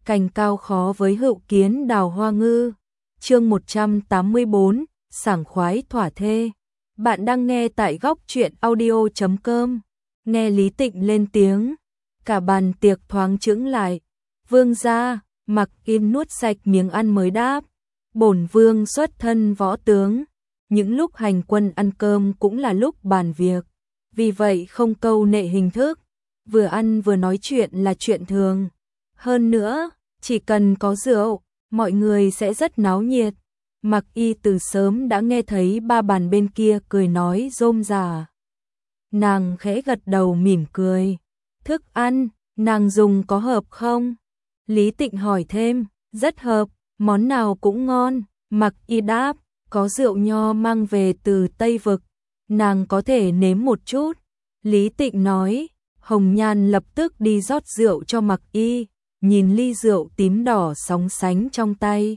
cành cao khó với hữu kiến đào hoa ngư. Chương 184, sảng khoái thỏa thê. Bạn đang nghe tại góc truyện audio.com. Nghe Lý Tịnh lên tiếng, cả bàn tiệc thoáng chững lại. Vương gia, Mặc Yên nuốt sạch miếng ăn mới đáp, bổn vương xuất thân võ tướng, những lúc hành quân ăn cơm cũng là lúc bàn việc, vì vậy không câu nệ hình thức, vừa ăn vừa nói chuyện là chuyện thường. Hơn nữa, chỉ cần có rượu, mọi người sẽ rất náo nhiệt. Mặc Y từ sớm đã nghe thấy ba bàn bên kia cười nói rôm rả. Nàng khẽ gật đầu mỉm cười. Thức ăn, nàng dùng có hợp không? Lý Tịnh hỏi thêm. Rất hợp, món nào cũng ngon. Mặc Y đáp, có rượu nho mang về từ Tây Vực, nàng có thể nếm một chút. Lý Tịnh nói. Hồng Nhan lập tức đi rót rượu cho Mặc Y, nhìn ly rượu tím đỏ sóng sánh trong tay.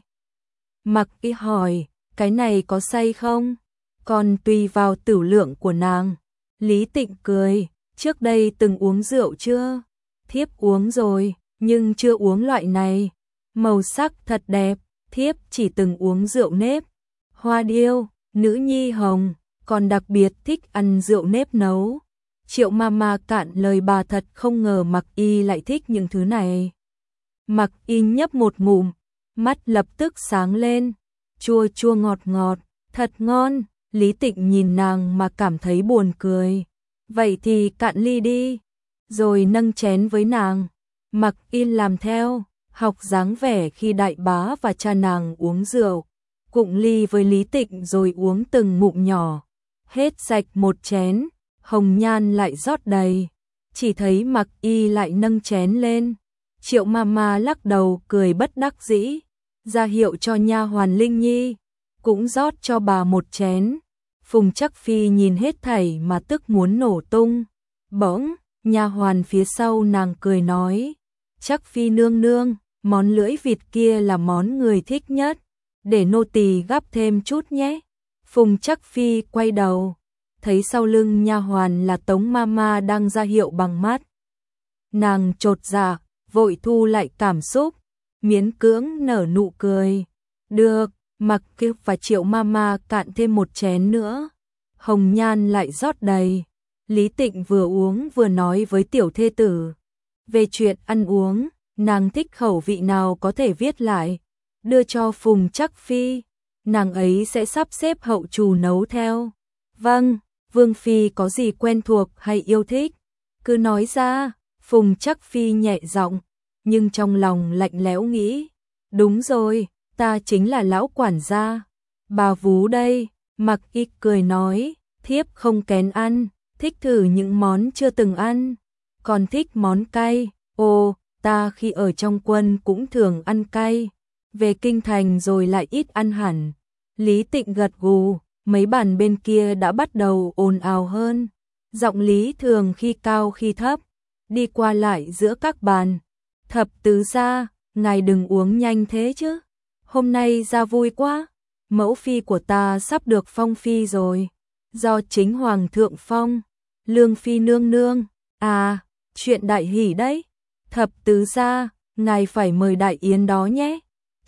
Mặc Y hỏi, cái này có say không? Còn tùy vào tửu lượng của nàng. Lý Tịnh cười, trước đây từng uống rượu chưa? Thiếp uống rồi, nhưng chưa uống loại này. Màu sắc thật đẹp, thiếp chỉ từng uống rượu nếp. Hoa điêu, nữ nhi hồng, còn đặc biệt thích ăn rượu nếp nấu. Triệu Mama cạn lời bà thật không ngờ Mặc Y lại thích những thứ này. Mặc Y nhấp một ngụm, mắt lập tức sáng lên, chua chua ngọt ngọt, thật ngon. Lý Tịnh nhìn nàng mà cảm thấy buồn cười. Vậy thì cạn ly đi, rồi nâng chén với nàng. Mặc Y làm theo, học dáng vẻ khi đại bá và cha nàng uống rượu, cụng ly với Lý Tịnh rồi uống từng ngụm nhỏ. Hết sạch một chén, Hồng Nhan lại rót đầy, chỉ thấy Mặc Y lại nâng chén lên. Triệu Mama lắc đầu cười bất đắc dĩ, ra hiệu cho nha hoàn Linh Nhi cũng rót cho bà một chén. Phùng Trắc Phi nhìn hết thảy mà tức muốn nổ tung. Bỗng, nha hoàn phía sau nàng cười nói, Trắc Phi nương nương, món lưỡi vịt kia là món người thích nhất, để nô tỳ gắp thêm chút nhé. Phùng Trắc Phi quay đầu, thấy sau lưng nha hoàn là Tống Mama đang ra hiệu bằng mắt. Nàng chột dạ, vội thu lại cảm xúc, miễn cưỡng nở nụ cười. Được, Mặc Y và Triệu Mama cạn thêm một chén nữa. Hồng Nhan lại rót đầy. Lý Tịnh vừa uống vừa nói với tiểu thê tử. Về chuyện ăn uống, nàng thích khẩu vị nào có thể viết lại, đưa cho Phùng Trắc Phi, nàng ấy sẽ sắp xếp hậu trù nấu theo. Vâng, Vương Phi có gì quen thuộc hay yêu thích, cứ nói ra. Phùng Trắc Phi nhẹ giọng, nhưng trong lòng lạnh lẽo nghĩ, đúng rồi, ta chính là lão quản gia. Bà vú đây. Mặc Y cười nói, thiếp không kén ăn, thích thử những món chưa từng ăn, còn thích món cay. Ồ, ta khi ở trong quân cũng thường ăn cay, về kinh thành rồi lại ít ăn hẳn. Lý Tịnh gật gù, mấy bàn bên kia đã bắt đầu ồn ào hơn. Giọng Lý Thường khi cao khi thấp, đi qua lại giữa các bàn. Thập tứ gia, ngài đừng uống nhanh thế chứ, hôm nay ra vui quá, mẫu phi của ta sắp được phong phi rồi, do chính hoàng thượng phong. Lương Phi nương nương, à, chuyện đại hỷ đấy. Thập tứ gia, ngài phải mời đại yến đó nhé.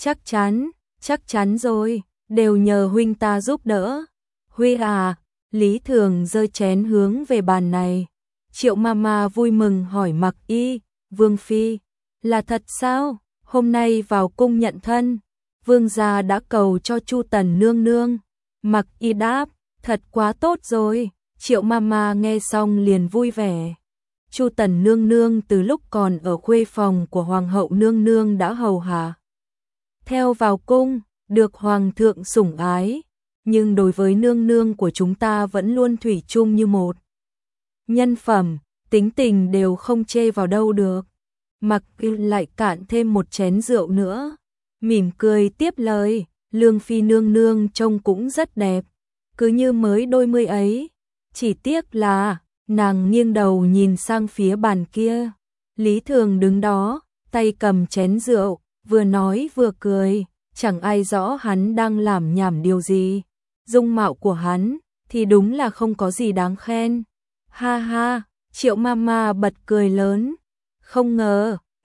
Chắc chắn rồi, đều nhờ huynh ta giúp đỡ. Huy à, Lý Thường giơ chén hướng về bàn này. Triệu Mama vui mừng hỏi Mặc Y, Vương Phi, là thật sao? Hôm nay vào cung nhận thân, vương gia đã cầu cho Chu Tần nương nương. Mặc Y đáp, thật quá tốt rồi. Triệu Mama nghe xong liền vui vẻ. Chu Tần nương nương từ lúc còn ở khuê phòng của hoàng hậu nương nương đã hầu hạ theo vào cung, được hoàng thượng sủng ái, nhưng đối với nương nương của chúng ta vẫn luôn thủy chung như một. Nhân phẩm, tính tình đều không chê vào đâu được. Mặc Y lại cạn thêm một chén rượu nữa, mỉm cười tiếp lời, Lương Phi nương nương trông cũng rất đẹp, cứ như mới đôi mươi ấy. Chỉ tiếc là, nàng nghiêng đầu nhìn sang phía bàn kia. Lý Thường đứng đó, tay cầm chén rượu, vừa nói vừa cười, chẳng ai rõ hắn đang làm nhảm điều gì. Dung mạo của hắn thì đúng là không có gì đáng khen. Ha ha, Triệu Mama bật cười lớn. Không ngờ,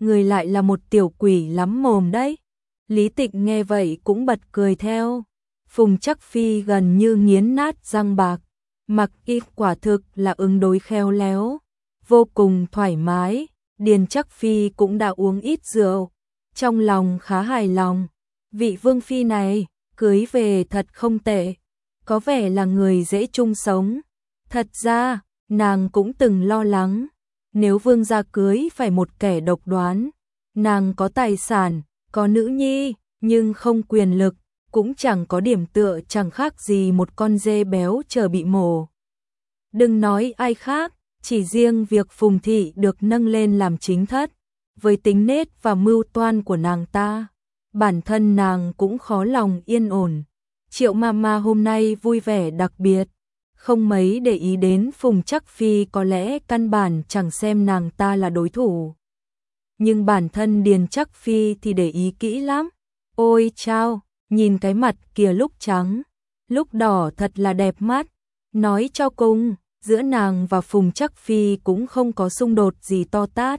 người lại là một tiểu quỷ lắm mồm đấy. Lý Tịnh nghe vậy cũng bật cười theo. Phùng Trắc Phi gần như nghiến nát răng bạc. Mặc Y quả thực là ứng đối khéo léo, vô cùng thoải mái. Điền Trắc Phi cũng đã uống ít rượu, trong lòng khá hài lòng. Vị vương phi này, cưới về thật không tệ, có vẻ là người dễ chung sống. Thật ra, nàng cũng từng lo lắng, nếu vương gia cưới phải một kẻ độc đoán. Nàng có tài sản, có nữ nhi, nhưng không quyền lực, cũng chẳng có điểm tựa, chẳng khác gì một con dê béo chờ bị mổ. Đừng nói ai khác, chỉ riêng việc Phùng thị được nâng lên làm chính thất, với tính nết và mưu toan của nàng ta, bản thân nàng cũng khó lòng yên ổn. Triệu Mama hôm nay vui vẻ đặc biệt, không mấy để ý đến Phùng Trắc Phi, có lẽ căn bản chẳng xem nàng ta là đối thủ. Nhưng bản thân Điền Trắc Phi thì để ý kỹ lắm. Ôi chao, nhìn cái mặt kia lúc trắng, lúc đỏ thật là đẹp mắt. Nói cho cùng, giữa nàng và Phùng Trắc Phi cũng không có xung đột gì to tát.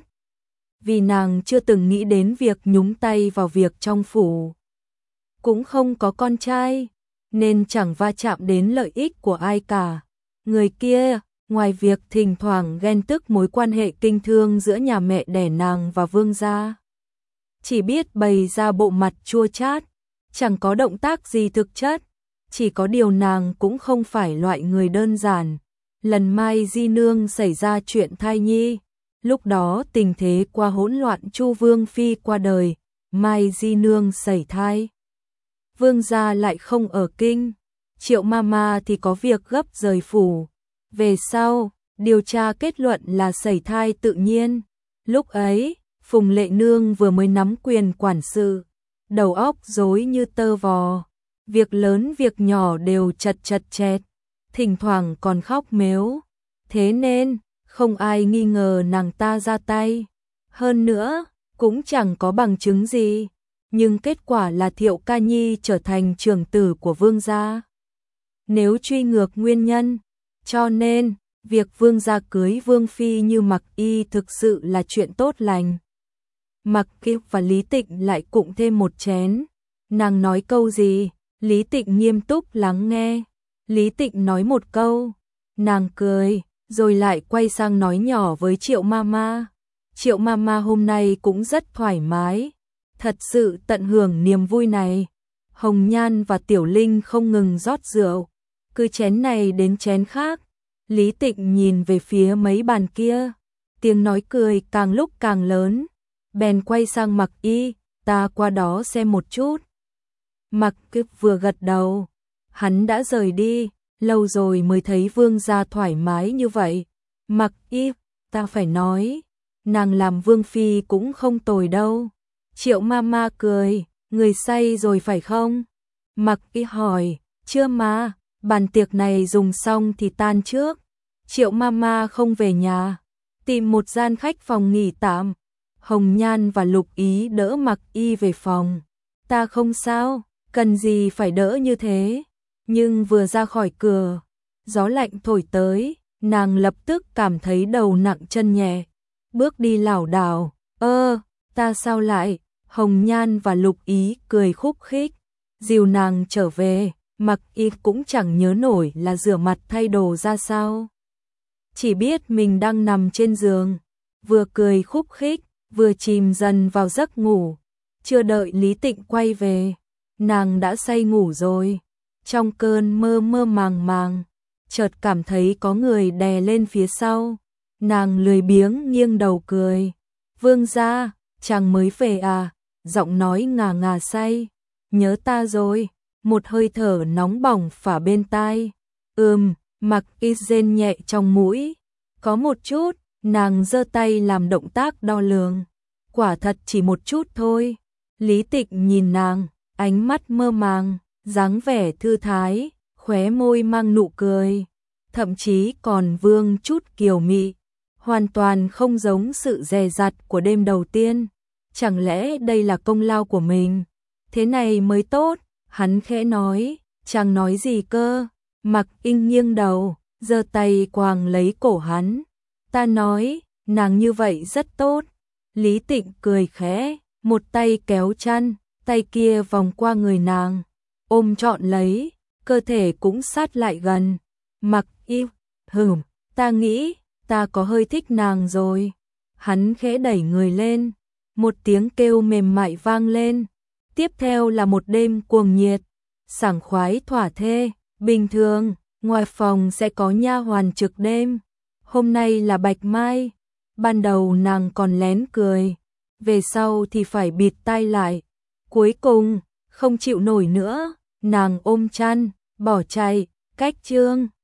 Vì nàng chưa từng nghĩ đến việc nhúng tay vào việc trong phủ. Cũng không có con trai, nên chẳng va chạm đến lợi ích của ai cả. Người kia, ngoài việc thỉnh thoảng ghen tức mối quan hệ kinh thương giữa nhà mẹ đẻ nàng và vương gia, chỉ biết bày ra bộ mặt chua chát, chẳng có động tác gì thực chất. Chỉ có điều nàng cũng không phải loại người đơn giản. Lần Mai Di Nương xảy ra chuyện thai nhi, lúc đó tình thế qua hỗn loạn, Chu Vương Phi qua đời, Mai Di Nương sảy thai. Vương gia lại không ở kinh, Triệu Mama thì có việc gấp rời phủ. Về sau, điều tra kết luận là sảy thai tự nhiên. Lúc ấy, Phùng Lệ Nương vừa mới nắm quyền quản sự, đầu óc rối như tơ vò, việc lớn việc nhỏ đều chật chẹt, thỉnh thoảng còn khóc mếu. Thế nên, không ai nghi ngờ nàng ta ra tay. Hơn nữa, cũng chẳng có bằng chứng gì. Nhưng kết quả là Thiệu Ca Nhi trở thành trưởng tử của vương gia. Nếu truy ngược nguyên nhân, cho nên, việc vương gia cưới vương phi như Mặc Y thực sự là chuyện tốt lành. Mặc Y và Lý Tịnh lại cụng thêm một chén. Nàng nói câu gì, Lý Tịnh nghiêm túc lắng nghe. Lý Tịnh nói một câu, nàng cười, rồi lại quay sang nói nhỏ với Triệu Mama. Triệu Mama hôm nay cũng rất thoải mái, thật sự tận hưởng niềm vui này. Hồng Nhan và Tiểu Linh không ngừng rót rượu, cứ chén này đến chén khác. Lý Tịnh nhìn về phía mấy bàn kia, tiếng nói cười càng lúc càng lớn, bèn quay sang Mặc Y, ta qua đó xem một chút. Mặc Y vừa gật đầu, hắn đã rời đi, lâu rồi mới thấy vương gia thoải mái như vậy. Mặc Y, ta phải nói, nàng làm vương phi cũng không tồi đâu. Triệu Mama cười, người say rồi phải không? Mặc Y hỏi, chưa mà, bàn tiệc này dùng xong thì tan trước. Triệu Mama không về nhà, tìm một gian khách phòng nghỉ tạm. Hồng Nhan và Lục Ý đỡ Mặc Y về phòng. Ta không sao, cần gì phải đỡ như thế. Nhưng vừa ra khỏi cửa, gió lạnh thổi tới, nàng lập tức cảm thấy đầu nặng chân nhẹ, bước đi lảo đảo. Ta sao lại? Hồng Nhan và Lục Ý cười khúc khích, dìu nàng trở về. Mặc Y cũng chẳng nhớ nổi là rửa mặt thay đồ ra sao, chỉ biết mình đang nằm trên giường, vừa cười khúc khích, vừa chìm dần vào giấc ngủ. Chưa đợi Lý Tịnh quay về, nàng đã say ngủ rồi. Trong cơn mơ mơ màng màng, chợt cảm thấy có người đè lên phía sau. Nàng lười biếng nghiêng đầu cười. Vương gia, chàng mới về à? Giọng nói ngà ngà say. Nhớ ta rồi. Một hơi thở nóng bỏng phả bên tai. Mặc Y rên nhẹ trong mũi. Có một chút, nàng giơ tay làm động tác đo lường. Quả thật chỉ một chút thôi. Lý Tịnh nhìn nàng, ánh mắt mơ màng, dáng vẻ thư thái, khóe môi mang nụ cười, thậm chí còn vương chút kiều mị, hoàn toàn không giống sự dè dặt của đêm đầu tiên. Chẳng lẽ đây là công lao của mình? Thế này mới tốt, hắn khẽ nói. Chàng nói gì cơ? Mặc Y nghiêng đầu, giơ tay quàng lấy cổ hắn. Ta nói, nàng như vậy rất tốt. Lý Tịnh cười khẽ, một tay kéo chăn, tay kia vòng qua người nàng, ôm trọn lấy, cơ thể cũng sát lại gần. Mặc Im, ta nghĩ, ta có hơi thích nàng rồi. Hắn khẽ đẩy người lên, một tiếng kêu mềm mại vang lên. Tiếp theo là một đêm cuồng nhiệt, sảng khoái thỏa thê. Bình thường, ngoài phòng sẽ có nha hoàn trực đêm. Hôm nay là Bạch Mai. Ban đầu nàng còn lén cười, về sau thì phải bịt tai lại. Cuối cùng, không chịu nổi nữa, nàng ôm chăn, bỏ chạy, cách Trương